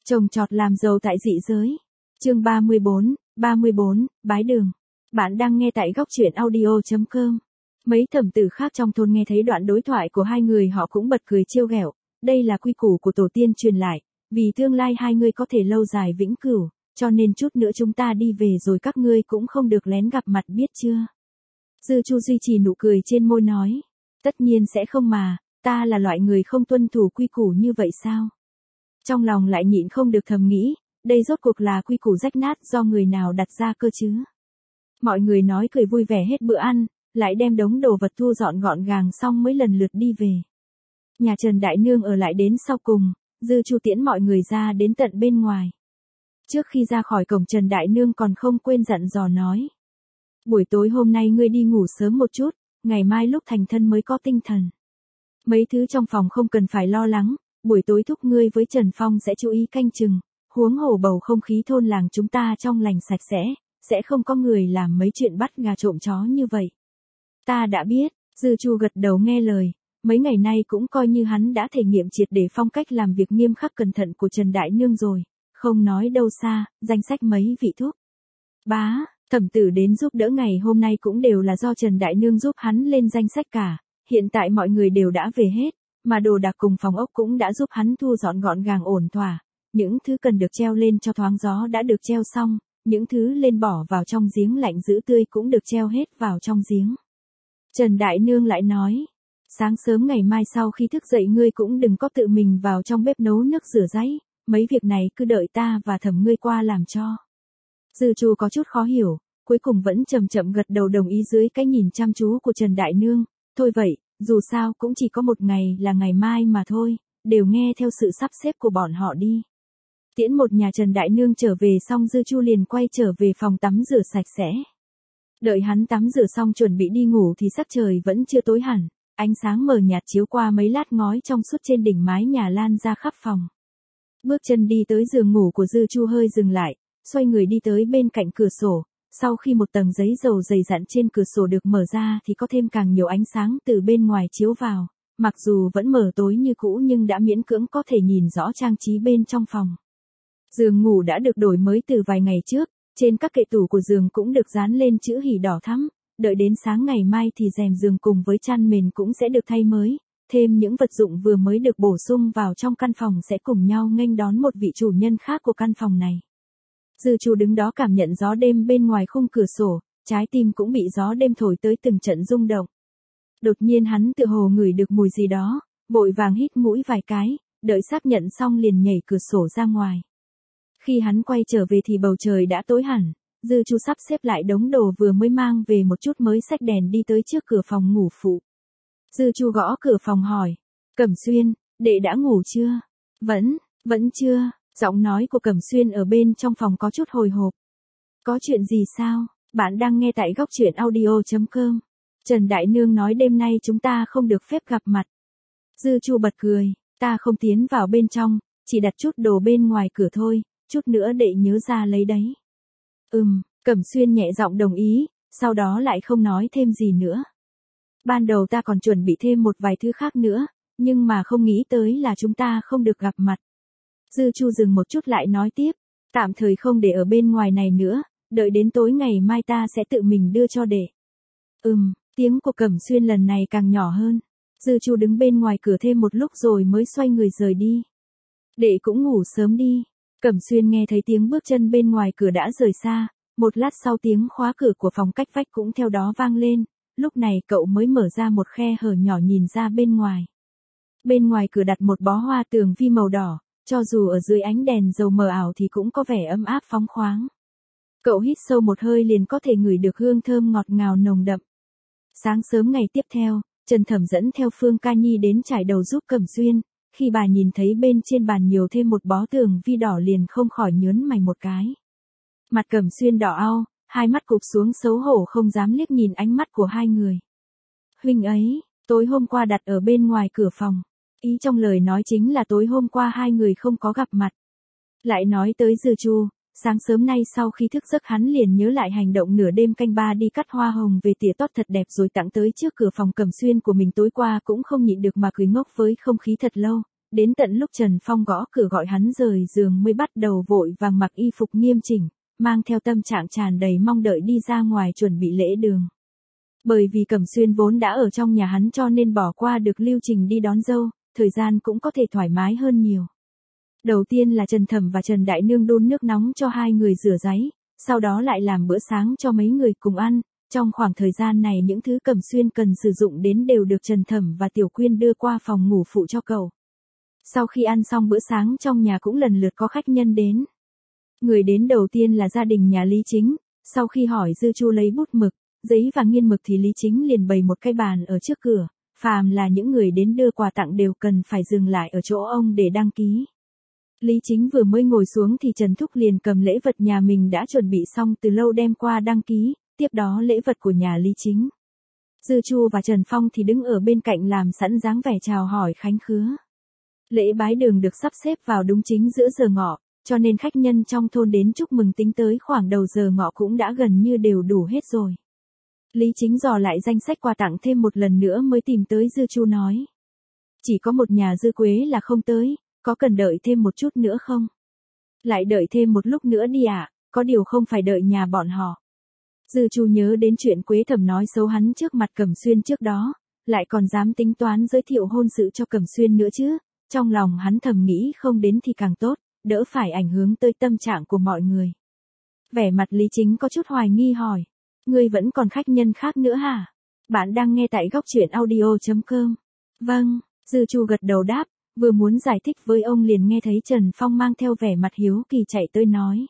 Trồng trọt làm giàu tại dị giới. Chương 34, bái đường. Bạn đang nghe tại góc truyện audio.com. Mấy thẩm tử khác trong thôn nghe thấy đoạn đối thoại của hai người họ cũng bật cười trêu ghẹo. Đây là quy củ của tổ tiên truyền lại, vì tương lai hai người có thể lâu dài vĩnh cửu, cho nên chút nữa chúng ta đi về rồi các ngươi cũng không được lén gặp mặt biết chưa. Dư Chu duy trì nụ cười trên môi nói. Tất nhiên sẽ không mà, ta là loại người không tuân thủ quy củ như vậy sao? Trong lòng lại nhịn không được thầm nghĩ, đây rốt cuộc là quy củ rách nát do người nào đặt ra cơ chứ? Mọi người nói cười vui vẻ hết bữa ăn, lại đem đống đồ vật thu dọn gọn gàng xong mới lần lượt đi về. Nhà Trần Đại Nương ở lại đến sau cùng, Dư Chu tiễn mọi người ra đến tận bên ngoài. Trước khi ra khỏi cổng Trần Đại Nương còn không quên dặn dò nói. Buổi tối hôm nay ngươi đi ngủ sớm một chút, ngày mai lúc thành thân mới có tinh thần. Mấy thứ trong phòng không cần phải lo lắng, buổi tối thúc ngươi với Trần Phong sẽ chú ý canh chừng, huống hồ bầu không khí thôn làng chúng ta trong lành sạch sẽ không có người làm mấy chuyện bắt gà trộm chó như vậy. Ta đã biết, Dư Chu gật đầu nghe lời, mấy ngày nay cũng coi như hắn đã thể nghiệm triệt để phong cách làm việc nghiêm khắc cẩn thận của Trần Đại Nương rồi, không nói đâu xa, danh sách mấy vị thúc bá, thẩm tử đến giúp đỡ ngày hôm nay cũng đều là do Trần Đại Nương giúp hắn lên danh sách cả, hiện tại mọi người đều đã về hết, mà đồ đạc cùng phòng ốc cũng đã giúp hắn thu dọn gọn gàng ổn thỏa, những thứ cần được treo lên cho thoáng gió đã được treo xong, những thứ lên bỏ vào trong giếng lạnh giữ tươi cũng được treo hết vào trong giếng. Trần Đại Nương lại nói, sáng sớm ngày mai sau khi thức dậy ngươi cũng đừng có tự mình vào trong bếp nấu nước rửa ráy, mấy việc này cứ đợi ta và thẩm ngươi qua làm cho. Dư Chu có chút khó hiểu, cuối cùng vẫn chậm chậm gật đầu đồng ý dưới cái nhìn chăm chú của Trần Đại Nương, thôi vậy, dù sao cũng chỉ có một ngày là ngày mai mà thôi, đều nghe theo sự sắp xếp của bọn họ đi. Tiễn một nhà Trần Đại Nương trở về xong Dư Chu liền quay trở về phòng tắm rửa sạch sẽ. Đợi hắn tắm rửa xong chuẩn bị đi ngủ thì sắc trời vẫn chưa tối hẳn, ánh sáng mờ nhạt chiếu qua mấy lát ngói trong suốt trên đỉnh mái nhà lan ra khắp phòng. Bước chân đi tới giường ngủ của Dư Chu hơi dừng lại, xoay người đi tới bên cạnh cửa sổ, sau khi một tầng giấy dầu dày dặn trên cửa sổ được mở ra thì có thêm càng nhiều ánh sáng từ bên ngoài chiếu vào, mặc dù vẫn mờ tối như cũ nhưng đã miễn cưỡng có thể nhìn rõ trang trí bên trong phòng. Giường ngủ đã được đổi mới từ vài ngày trước, trên các kệ tủ của giường cũng được dán lên chữ hỉ đỏ thắm, đợi đến sáng ngày mai thì rèm giường cùng với chăn mền cũng sẽ được thay mới, thêm những vật dụng vừa mới được bổ sung vào trong căn phòng sẽ cùng nhau nghênh đón một vị chủ nhân khác của căn phòng này. Dư Chu đứng đó cảm nhận gió đêm bên ngoài khung cửa sổ, trái tim cũng bị gió đêm thổi tới từng trận rung động. Đột nhiên hắn tựa hồ ngửi được mùi gì đó, vội vàng hít mũi vài cái, đợi xác nhận xong liền nhảy cửa sổ ra ngoài. Khi hắn quay trở về thì bầu trời đã tối hẳn, Dư Chu sắp xếp lại đống đồ vừa mới mang về một chút mới xách đèn đi tới trước cửa phòng ngủ phụ. Dư Chu gõ cửa phòng hỏi, Cẩm Xuyên, đệ đã ngủ chưa? Vẫn chưa, giọng nói của Cẩm Xuyên ở bên trong phòng có chút hồi hộp. Có chuyện gì sao? Bạn đang nghe tại góc truyện audio.com. Trần Đại Nương nói đêm nay chúng ta không được phép gặp mặt. Dư Chu bật cười, ta không tiến vào bên trong, chỉ đặt chút đồ bên ngoài cửa thôi, chút nữa đệ nhớ ra lấy đấy. Cẩm Xuyên nhẹ giọng đồng ý, sau đó lại không nói thêm gì nữa. Ban đầu ta còn chuẩn bị thêm một vài thứ khác nữa, nhưng mà không nghĩ tới là chúng ta không được gặp mặt. Dư Chu dừng một chút lại nói tiếp, tạm thời không để ở bên ngoài này nữa, đợi đến tối ngày mai ta sẽ tự mình đưa cho đệ. Tiếng của Cẩm Xuyên lần này càng nhỏ hơn. Dư Chu đứng bên ngoài cửa thêm một lúc rồi mới xoay người rời đi. Đệ cũng ngủ sớm đi. Cẩm Xuyên nghe thấy tiếng bước chân bên ngoài cửa đã rời xa, một lát sau tiếng khóa cửa của phòng cách vách cũng theo đó vang lên, lúc này cậu mới mở ra một khe hở nhỏ nhìn ra bên ngoài. Bên ngoài cửa đặt một bó hoa tường vi màu đỏ, cho dù ở dưới ánh đèn dầu mờ ảo thì cũng có vẻ ấm áp phóng khoáng. Cậu hít sâu một hơi liền có thể ngửi được hương thơm ngọt ngào nồng đậm. Sáng sớm ngày tiếp theo, Trần Thẩm dẫn theo Phương Ca Nhi đến trải đầu giúp Cẩm Xuyên, khi bà nhìn thấy bên trên bàn nhiều thêm một bó tường vi đỏ liền không khỏi nhớn mày một cái. Mặt Cẩm Xuyên đỏ au, hai mắt cụp xuống xấu hổ không dám liếc nhìn ánh mắt của hai người. Huynh ấy, tối hôm qua đặt ở bên ngoài cửa phòng. Ý trong lời nói chính là tối hôm qua hai người không có gặp mặt. Lại nói tới Dư Chu, sáng sớm nay sau khi thức giấc hắn liền nhớ lại hành động nửa đêm canh ba đi cắt hoa hồng về tỉa tót thật đẹp rồi tặng tới trước cửa phòng Cẩm Xuyên của mình tối qua cũng không nhịn được mà cười ngốc với không khí thật lâu. đến tận lúc Trần Phong gõ cửa gọi hắn rời giường mới bắt đầu vội vàng mặc y phục nghiêm chỉnh, mang theo tâm trạng tràn đầy mong đợi đi ra ngoài chuẩn bị lễ đường. Bởi vì Cẩm Xuyên vốn đã ở trong nhà hắn cho nên bỏ qua được lưu trình đi đón dâu, thời gian cũng có thể thoải mái hơn nhiều. Đầu tiên là Trần Thẩm và Trần Đại Nương đun nước nóng cho hai người rửa ráy, sau đó lại làm bữa sáng cho mấy người cùng ăn. Trong khoảng thời gian này những thứ Cẩm Xuyên cần sử dụng đến đều được Trần Thẩm và Tiểu Quyên đưa qua phòng ngủ phụ cho cậu. Sau khi ăn xong bữa sáng trong nhà cũng lần lượt có khách nhân đến. Người đến đầu tiên là gia đình nhà Lý Chính, sau khi hỏi Dư Chu lấy bút mực, giấy và nghiên mực thì Lý Chính liền bày một cái bàn ở trước cửa, phàm là những người đến đưa quà tặng đều cần phải dừng lại ở chỗ ông để đăng ký. Lý Chính vừa mới ngồi xuống thì Trần Thúc liền cầm lễ vật nhà mình đã chuẩn bị xong từ lâu đem qua đăng ký, tiếp đó lễ vật của nhà Lý Chính. Dư Chu và Trần Phong thì đứng ở bên cạnh làm sẵn dáng vẻ chào hỏi khánh khứa. Lễ bái đường được sắp xếp vào đúng chính giữa giờ ngọ, cho nên khách nhân trong thôn đến chúc mừng tính tới khoảng đầu giờ ngọ cũng đã gần như đều đủ hết rồi. Lý Chính dò lại danh sách quà tặng thêm một lần nữa mới tìm tới Dư Chu nói. Chỉ có một nhà Dư Quế là không tới, có cần đợi thêm một chút nữa không? Lại đợi thêm một lúc nữa đi ạ, có điều không phải đợi nhà bọn họ. Dư Chu nhớ đến chuyện Quế Thẩm nói xấu hắn trước mặt Cẩm Xuyên trước đó, lại còn dám tính toán giới thiệu hôn sự cho Cẩm Xuyên nữa chứ, trong lòng hắn thầm nghĩ không đến thì càng tốt, đỡ phải ảnh hưởng tới tâm trạng của mọi người. Vẻ mặt Lý Chính có chút hoài nghi hỏi, ngươi vẫn còn khách nhân khác nữa hả? Bạn đang nghe tại góc truyện audio.com. Vâng, Dư Chu gật đầu đáp, vừa muốn giải thích với ông liền nghe thấy Trần Phong mang theo vẻ mặt hiếu kỳ chạy tới nói.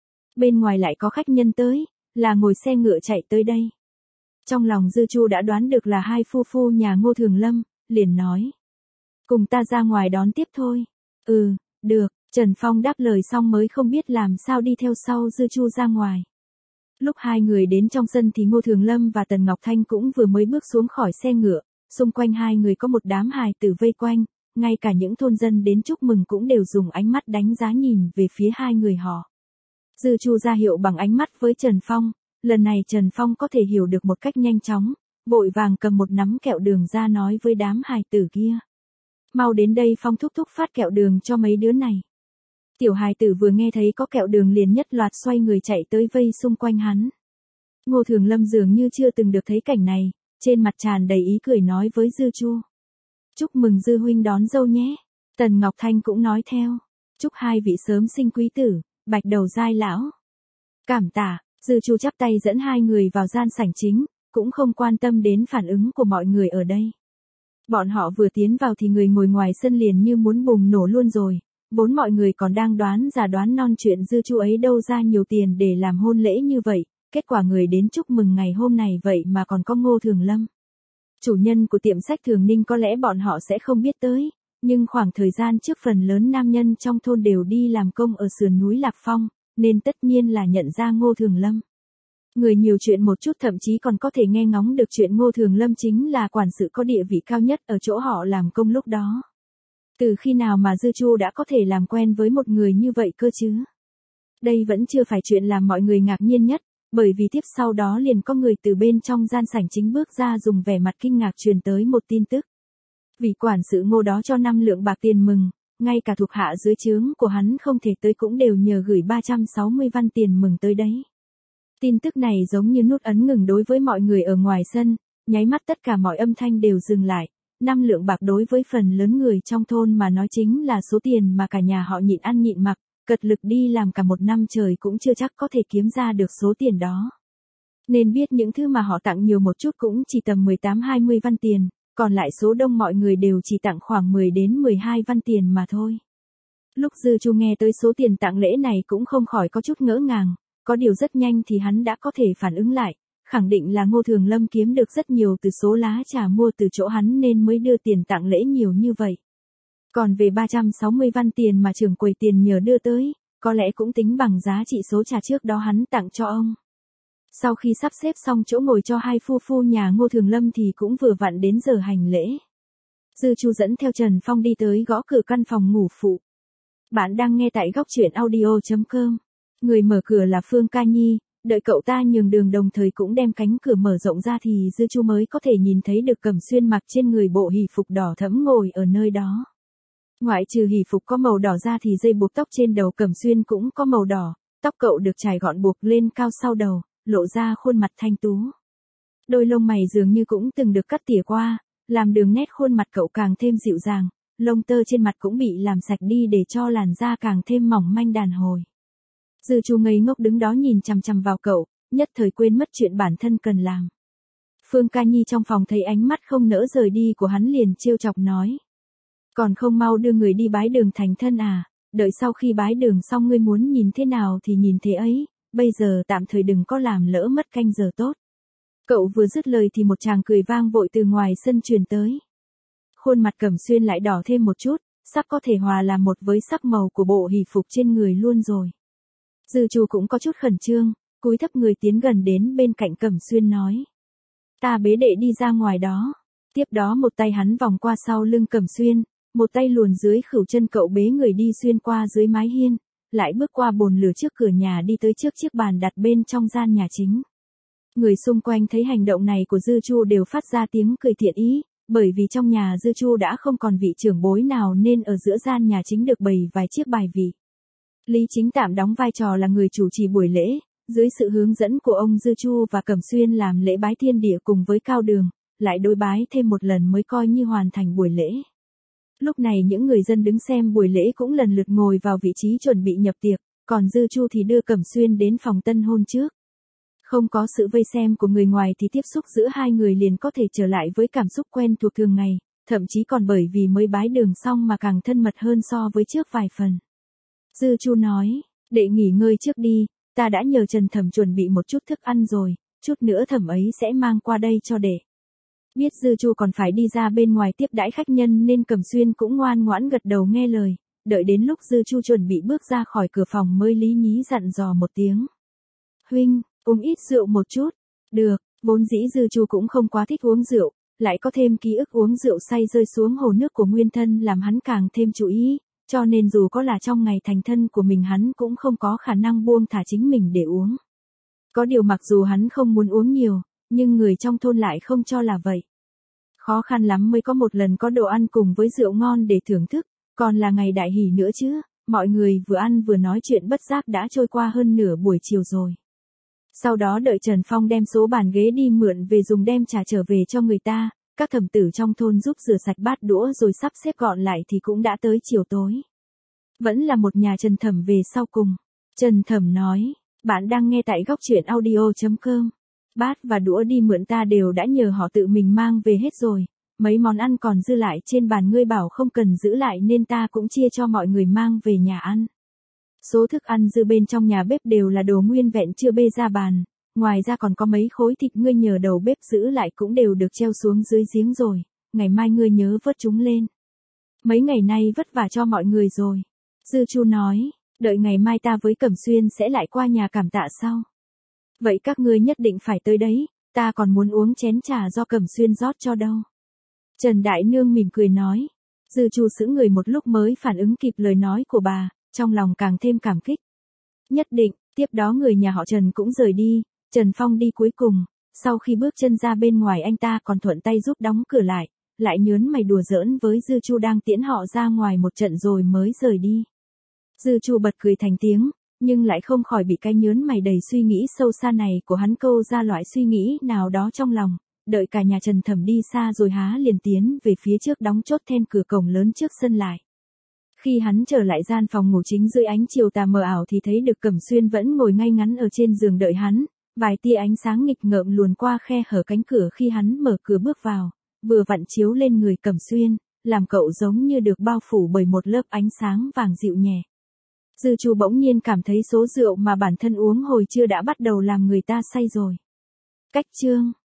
Bên ngoài lại có khách nhân tới, là ngồi xe ngựa chạy tới đây. Trong lòng Dư Chu đã đoán được là hai phu phu nhà Ngô Thường Lâm, liền nói. Cùng ta ra ngoài đón tiếp thôi. Ừ, được, Trần Phong đáp lời xong mới không biết làm sao đi theo sau Dư Chu ra ngoài. Lúc hai người đến trong sân thì Ngô Thường Lâm và Tần Ngọc Thanh cũng vừa mới bước xuống khỏi xe ngựa, xung quanh hai người có một đám hài tử vây quanh, ngay cả những thôn dân đến chúc mừng cũng đều dùng ánh mắt đánh giá nhìn về phía hai người họ. Dư Chu ra hiệu bằng ánh mắt với Trần Phong, lần này Trần Phong có thể hiểu được một cách nhanh chóng, vội vàng cầm một nắm kẹo đường ra nói với đám hài tử kia. Mau đến đây Phong thúc thúc phát kẹo đường cho mấy đứa này. Tiểu hài tử vừa nghe thấy có kẹo đường liền nhất loạt xoay người chạy tới vây xung quanh hắn. Ngô Thường Lâm dường như chưa từng được thấy cảnh này, trên mặt tràn đầy ý cười nói với Dư Chu. Chúc mừng Dư huynh đón dâu nhé. Tần Ngọc Thanh cũng nói theo. Chúc hai vị sớm sinh quý tử, bạch đầu giai lão. Cảm tạ, Dư Chu chắp tay dẫn hai người vào gian sảnh chính, cũng không quan tâm đến phản ứng của mọi người ở đây. Bọn họ vừa tiến vào thì người ngồi ngoài sân liền như muốn bùng nổ luôn rồi. Vốn mọi người còn đang đoán già đoán non chuyện Dư Chu ấy đâu ra nhiều tiền để làm hôn lễ như vậy, kết quả người đến chúc mừng ngày hôm này vậy mà còn có Ngô Thường Lâm. Chủ nhân của tiệm sách Thường Ninh có lẽ bọn họ sẽ không biết tới, nhưng khoảng thời gian trước phần lớn nam nhân trong thôn đều đi làm công ở sườn núi Lạc Phong, nên tất nhiên là nhận ra Ngô Thường Lâm. Người nhiều chuyện một chút thậm chí còn có thể nghe ngóng được chuyện Ngô Thường Lâm chính là quản sự có địa vị cao nhất ở chỗ họ làm công lúc đó. Từ khi nào mà Dư Chu đã có thể làm quen với một người như vậy cơ chứ? Đây vẫn chưa phải chuyện làm mọi người ngạc nhiên nhất, bởi vì tiếp sau đó liền có người từ bên trong gian sảnh chính bước ra dùng vẻ mặt kinh ngạc truyền tới một tin tức. Vị quản sự Ngô đó cho 5 lượng bạc tiền mừng, ngay cả thuộc hạ dưới trướng của hắn không thể tới cũng đều nhờ gửi 360 văn tiền mừng tới đấy. Tin tức này giống như nút ấn ngừng đối với mọi người ở ngoài sân, nháy mắt tất cả mọi âm thanh đều dừng lại. 5 lượng bạc đối với phần lớn người trong thôn mà nói chính là số tiền mà cả nhà họ nhịn ăn nhịn mặc, cật lực đi làm cả một năm trời cũng chưa chắc có thể kiếm ra được số tiền đó. Nên biết những thứ mà họ tặng nhiều một chút cũng chỉ tầm 18-20 văn tiền, còn lại số đông mọi người đều chỉ tặng khoảng 10 đến 12 văn tiền mà thôi. Lúc Dư Chu nghe tới số tiền tặng lễ này cũng không khỏi có chút ngỡ ngàng, có điều rất nhanh thì hắn đã có thể phản ứng lại, khẳng định là Ngô Thường Lâm kiếm được rất nhiều từ số lá trà mua từ chỗ hắn nên mới đưa tiền tặng lễ nhiều như vậy. Còn về 360 văn tiền mà trưởng quầy tiền nhờ đưa tới, có lẽ cũng tính bằng giá trị số trà trước đó hắn tặng cho ông. Sau khi sắp xếp xong chỗ ngồi cho hai phu phu nhà Ngô Thường Lâm thì cũng vừa vặn đến giờ hành lễ. Dư Chu dẫn theo Trần Phong đi tới gõ cửa căn phòng ngủ phụ. Bạn đang nghe tại góc truyện audio.com. Người mở cửa là Phương Ca Nhi, đợi cậu ta nhường đường đồng thời cũng đem cánh cửa mở rộng ra thì Dư Chu mới có thể nhìn thấy được Cẩm Xuyên mặc trên người bộ hỷ phục đỏ thẫm ngồi ở nơi đó. Ngoại trừ hỷ phục có màu đỏ ra thì dây buộc tóc trên đầu Cẩm Xuyên cũng có màu đỏ, tóc cậu được chải gọn buộc lên cao sau đầu, lộ ra khuôn mặt thanh tú. Đôi lông mày dường như cũng từng được cắt tỉa qua, làm đường nét khuôn mặt cậu càng thêm dịu dàng, lông tơ trên mặt cũng bị làm sạch đi để cho làn da càng thêm mỏng manh đàn hồi. Dư Chu ngây ngốc đứng đó nhìn chằm chằm vào cậu, nhất thời quên mất chuyện bản thân cần làm. Phương Ca Nhi trong phòng thấy ánh mắt không nỡ rời đi của hắn liền trêu chọc nói. Còn không mau đưa người đi bái đường thành thân à, đợi sau khi bái đường xong ngươi muốn nhìn thế nào thì nhìn thế ấy, bây giờ tạm thời đừng có làm lỡ mất canh giờ tốt. Cậu vừa dứt lời thì một tràng cười vang vội từ ngoài sân truyền tới. Khuôn mặt Cẩm Xuyên lại đỏ thêm một chút, sắp có thể hòa làm một với sắc màu của bộ hỷ phục trên người luôn rồi. Dư Chu cũng có chút khẩn trương, cúi thấp người tiến gần đến bên cạnh Cẩm Xuyên nói. Ta bế đệ đi ra ngoài đó. Tiếp đó một tay hắn vòng qua sau lưng Cẩm Xuyên, một tay luồn dưới khuỷu chân cậu bế người đi xuyên qua dưới mái hiên, lại bước qua bồn lửa trước cửa nhà đi tới trước chiếc bàn đặt bên trong gian nhà chính. Người xung quanh thấy hành động này của Dư Chu đều phát ra tiếng cười thiện ý, bởi vì trong nhà Dư Chu đã không còn vị trưởng bối nào nên ở giữa gian nhà chính được bày vài chiếc bài vị. Lý Chính tạm đóng vai trò là người chủ trì buổi lễ, dưới sự hướng dẫn của ông Dư Chu và Cẩm Xuyên làm lễ bái thiên địa cùng với Cao Đường, lại đối bái thêm một lần mới coi như hoàn thành buổi lễ. Lúc này những người dân đứng xem buổi lễ cũng lần lượt ngồi vào vị trí chuẩn bị nhập tiệc, còn Dư Chu thì đưa Cẩm Xuyên đến phòng tân hôn trước. Không có sự vây xem của người ngoài thì tiếp xúc giữa hai người liền có thể trở lại với cảm xúc quen thuộc thường ngày, thậm chí còn bởi vì mới bái đường xong mà càng thân mật hơn so với trước vài phần. Dư Chu nói, đệ nghỉ ngơi trước đi, ta đã nhờ Trần Thẩm chuẩn bị một chút thức ăn rồi, chút nữa Thẩm ấy sẽ mang qua đây cho đệ. Biết Dư Chu còn phải đi ra bên ngoài tiếp đãi khách nhân nên Cẩm Xuyên cũng ngoan ngoãn gật đầu nghe lời, đợi đến lúc Dư Chu chuẩn bị bước ra khỏi cửa phòng mới lý nhí dặn dò một tiếng. Huynh, uống ít rượu một chút. Được, vốn dĩ Dư Chu cũng không quá thích uống rượu, lại có thêm ký ức uống rượu say rơi xuống hồ nước của nguyên thân làm hắn càng thêm chú ý, cho nên dù có là trong ngày thành thân của mình hắn cũng không có khả năng buông thả chính mình để uống. Có điều mặc dù hắn không muốn uống nhiều, nhưng người trong thôn lại không cho là vậy. Khó khăn lắm mới có một lần có đồ ăn cùng với rượu ngon để thưởng thức, còn là ngày đại hỷ nữa chứ, mọi người vừa ăn vừa nói chuyện bất giác đã trôi qua hơn nửa buổi chiều rồi. Sau đó đợi Trần Phong đem số bàn ghế đi mượn về dùng đem trả trở về cho người ta, các thẩm tử trong thôn giúp rửa sạch bát đũa rồi sắp xếp gọn lại thì cũng đã tới chiều tối. Vẫn là một nhà Trần Thẩm về sau cùng. Trần Thẩm nói, bạn đang nghe tại góc truyện audio.com. Bát và đũa đi mượn ta đều đã nhờ họ tự mình mang về hết rồi, mấy món ăn còn dư lại trên bàn ngươi bảo không cần giữ lại nên ta cũng chia cho mọi người mang về nhà ăn. Số thức ăn dư bên trong nhà bếp đều là đồ nguyên vẹn chưa bê ra bàn, ngoài ra còn có mấy khối thịt ngươi nhờ đầu bếp giữ lại cũng đều được treo xuống dưới giếng rồi, ngày mai ngươi nhớ vớt chúng lên. Mấy ngày nay vất vả cho mọi người rồi. Dư Chu nói, đợi ngày mai ta với Cẩm Xuyên sẽ lại qua nhà cảm tạ sau. Vậy các ngươi nhất định phải tới đấy, ta còn muốn uống chén trà do Cẩm Xuyên rót cho đâu. Trần Đại Nương mỉm cười nói. Dư Chu sững người một lúc mới phản ứng kịp lời nói của bà, trong lòng càng thêm cảm kích. Nhất định, tiếp đó người nhà họ Trần cũng rời đi, Trần Phong đi cuối cùng, sau khi bước chân ra bên ngoài anh ta còn thuận tay giúp đóng cửa lại nhớn mày đùa giỡn với Dư Chu đang tiễn họ ra ngoài một trận rồi mới rời đi. Dư Chu bật cười thành tiếng, nhưng lại không khỏi bị cái nhớn mày đầy suy nghĩ sâu xa này của hắn câu ra loại suy nghĩ nào đó trong lòng, đợi cả nhà Trần Thẩm đi xa rồi há liền tiến về phía trước đóng chốt then cửa cổng lớn trước sân lại. Khi hắn trở lại gian phòng ngủ chính dưới ánh chiều tà mờ ảo thì thấy được Cẩm Xuyên vẫn ngồi ngay ngắn ở trên giường đợi hắn, vài tia ánh sáng nghịch ngợm luồn qua khe hở cánh cửa khi hắn mở cửa bước vào, vừa vặn chiếu lên người Cẩm Xuyên, làm cậu giống như được bao phủ bởi một lớp ánh sáng vàng dịu nhẹ. Dư Chu bỗng nhiên cảm thấy số rượu mà bản thân uống hồi trưa đã bắt đầu làm người ta say rồi. Cách chương